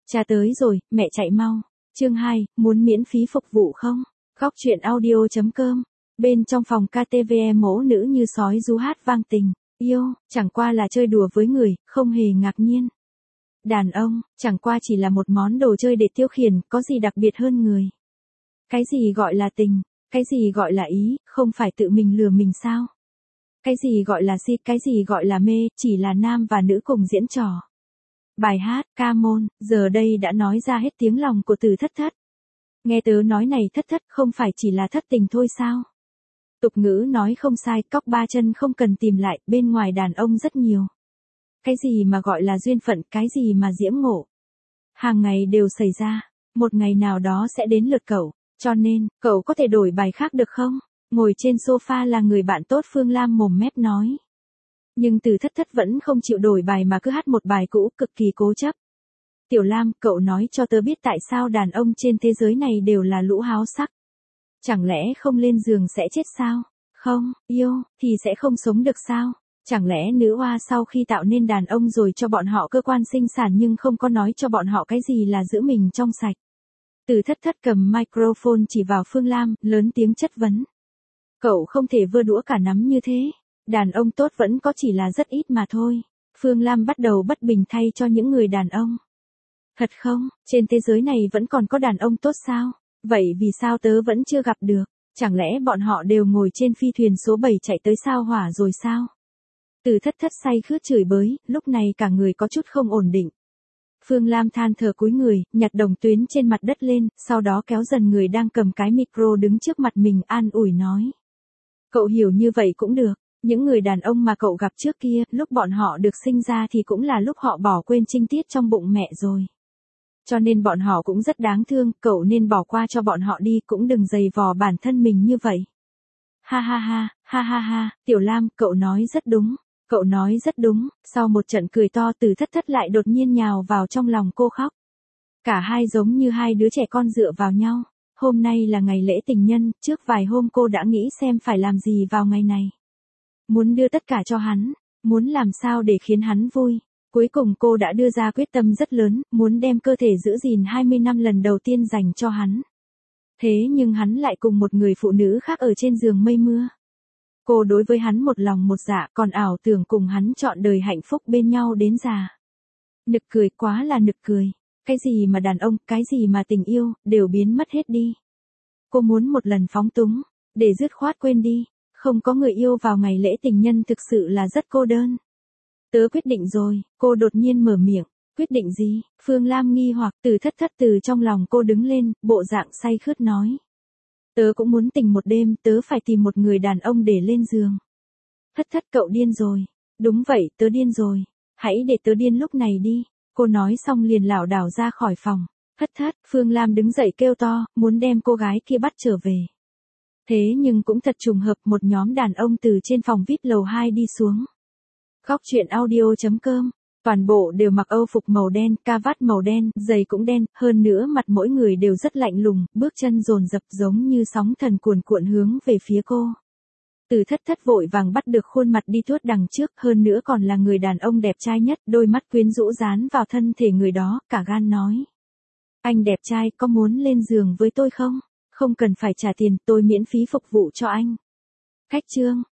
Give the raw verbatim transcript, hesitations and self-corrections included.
Cha tới rồi, mẹ chạy mau. Chương hai, muốn miễn phí phục vụ không? Góc chuyện audio.com. Bên trong phòng ca tê vê mẫu nữ như sói ru hát vang tình, yêu, chẳng qua là chơi đùa với người, không hề ngạc nhiên. Đàn ông, chẳng qua chỉ là một món đồ chơi để tiêu khiển, có gì đặc biệt hơn người. Cái gì gọi là tình, cái gì gọi là ý, không phải tự mình lừa mình sao? Cái gì gọi là si, cái gì gọi là mê, chỉ là nam và nữ cùng diễn trò. Bài hát, ca môn, giờ đây đã nói ra hết tiếng lòng của Từ Thất Thất. Nghe tớ nói này Thất Thất không phải chỉ là thất tình thôi sao? Tục ngữ nói không sai, cóc ba chân không cần tìm lại, bên ngoài đàn ông rất nhiều. Cái gì mà gọi là duyên phận, cái gì mà diễm ngộ. Hàng ngày đều xảy ra, một ngày nào đó sẽ đến lượt cậu, cho nên, cậu có thể đổi bài khác được không? Ngồi trên sofa là người bạn tốt Phương Lam mồm mép nói. Nhưng Từ Thất Thất vẫn không chịu đổi bài mà cứ hát một bài cũ, cực kỳ cố chấp. Tiểu Lam, cậu nói cho tớ biết tại sao đàn ông trên thế giới này đều là lũ háo sắc. Chẳng lẽ không lên giường sẽ chết sao? Không, yêu, thì sẽ không sống được sao? Chẳng lẽ nữ oa sau khi tạo nên đàn ông rồi cho bọn họ cơ quan sinh sản nhưng không có nói cho bọn họ cái gì là giữ mình trong sạch? Từ Thất Thất cầm microphone chỉ vào Phương Lam, lớn tiếng chất vấn. Cậu không thể vơ đũa cả nắm như thế. Đàn ông tốt vẫn có chỉ là rất ít mà thôi. Phương Lam bắt đầu bất bình thay cho những người đàn ông. Thật không, trên thế giới này vẫn còn có đàn ông tốt sao? Vậy vì sao tớ vẫn chưa gặp được? Chẳng lẽ bọn họ đều ngồi trên phi thuyền số bảy chạy tới sao hỏa rồi sao? Từ Thất Thất say khướt chửi bới, lúc này cả người có chút không ổn định. Phương Lam than thở cúi người, nhặt đồng tuyến trên mặt đất lên, sau đó kéo dần người đang cầm cái micro đứng trước mặt mình an ủi nói. Cậu hiểu như vậy cũng được. Những người đàn ông mà cậu gặp trước kia, lúc bọn họ được sinh ra thì cũng là lúc họ bỏ quên trinh tiết trong bụng mẹ rồi. Cho nên bọn họ cũng rất đáng thương, cậu nên bỏ qua cho bọn họ đi, cũng đừng giày vò bản thân mình như vậy. Ha ha ha, ha ha ha, Tiểu Lam, cậu nói rất đúng, cậu nói rất đúng, sau một trận cười to Từ Thất Thất lại đột nhiên nhào vào trong lòng cô khóc. Cả hai giống như hai đứa trẻ con dựa vào nhau, hôm nay là ngày lễ tình nhân, trước vài hôm cô đã nghĩ xem phải làm gì vào ngày này. Muốn đưa tất cả cho hắn, muốn làm sao để khiến hắn vui. Cuối cùng cô đã đưa ra quyết tâm rất lớn, muốn đem cơ thể giữ gìn hai mươi năm lần đầu tiên dành cho hắn. Thế nhưng hắn lại cùng một người phụ nữ khác ở trên giường mây mưa. Cô đối với hắn một lòng một dạ, còn ảo tưởng cùng hắn trọn đời hạnh phúc bên nhau đến già. Nực cười, quá là nực cười. Cái gì mà đàn ông, cái gì mà tình yêu, đều biến mất hết đi. Cô muốn một lần phóng túng, để dứt khoát quên đi. Không có người yêu vào ngày lễ tình nhân thực sự là rất cô đơn. Tớ quyết định rồi, cô đột nhiên mở miệng. Quyết định gì? Phương Lam nghi hoặc. Từ Thất Thất từ trong lòng cô đứng lên, bộ dạng say khướt nói. Tớ cũng muốn tình một đêm, tớ phải tìm một người đàn ông để lên giường. Thất Thất, cậu điên rồi. Đúng vậy, tớ điên rồi. Hãy để tớ điên lúc này đi. Cô nói xong liền lảo đảo ra khỏi phòng. Thất Thất, Phương Lam đứng dậy kêu to, muốn đem cô gái kia bắt trở về. Thế nhưng cũng thật trùng hợp, một nhóm đàn ông từ trên phòng vi ai pi lầu hai đi xuống. Góc chuyện audio.com. Toàn bộ đều mặc âu phục màu đen, ca vát màu đen, giày cũng đen, hơn nữa mặt mỗi người đều rất lạnh lùng, bước chân dồn dập giống như sóng thần cuồn cuộn hướng về phía cô. Từ Thất Thất vội vàng bắt được khuôn mặt đi tuốt đằng trước, hơn nữa còn là người đàn ông đẹp trai nhất, đôi mắt quyến rũ dán vào thân thể người đó, cả gan nói. Anh đẹp trai, có muốn lên giường với tôi không? Không cần phải trả tiền, tôi miễn phí phục vụ cho anh. Khách trương,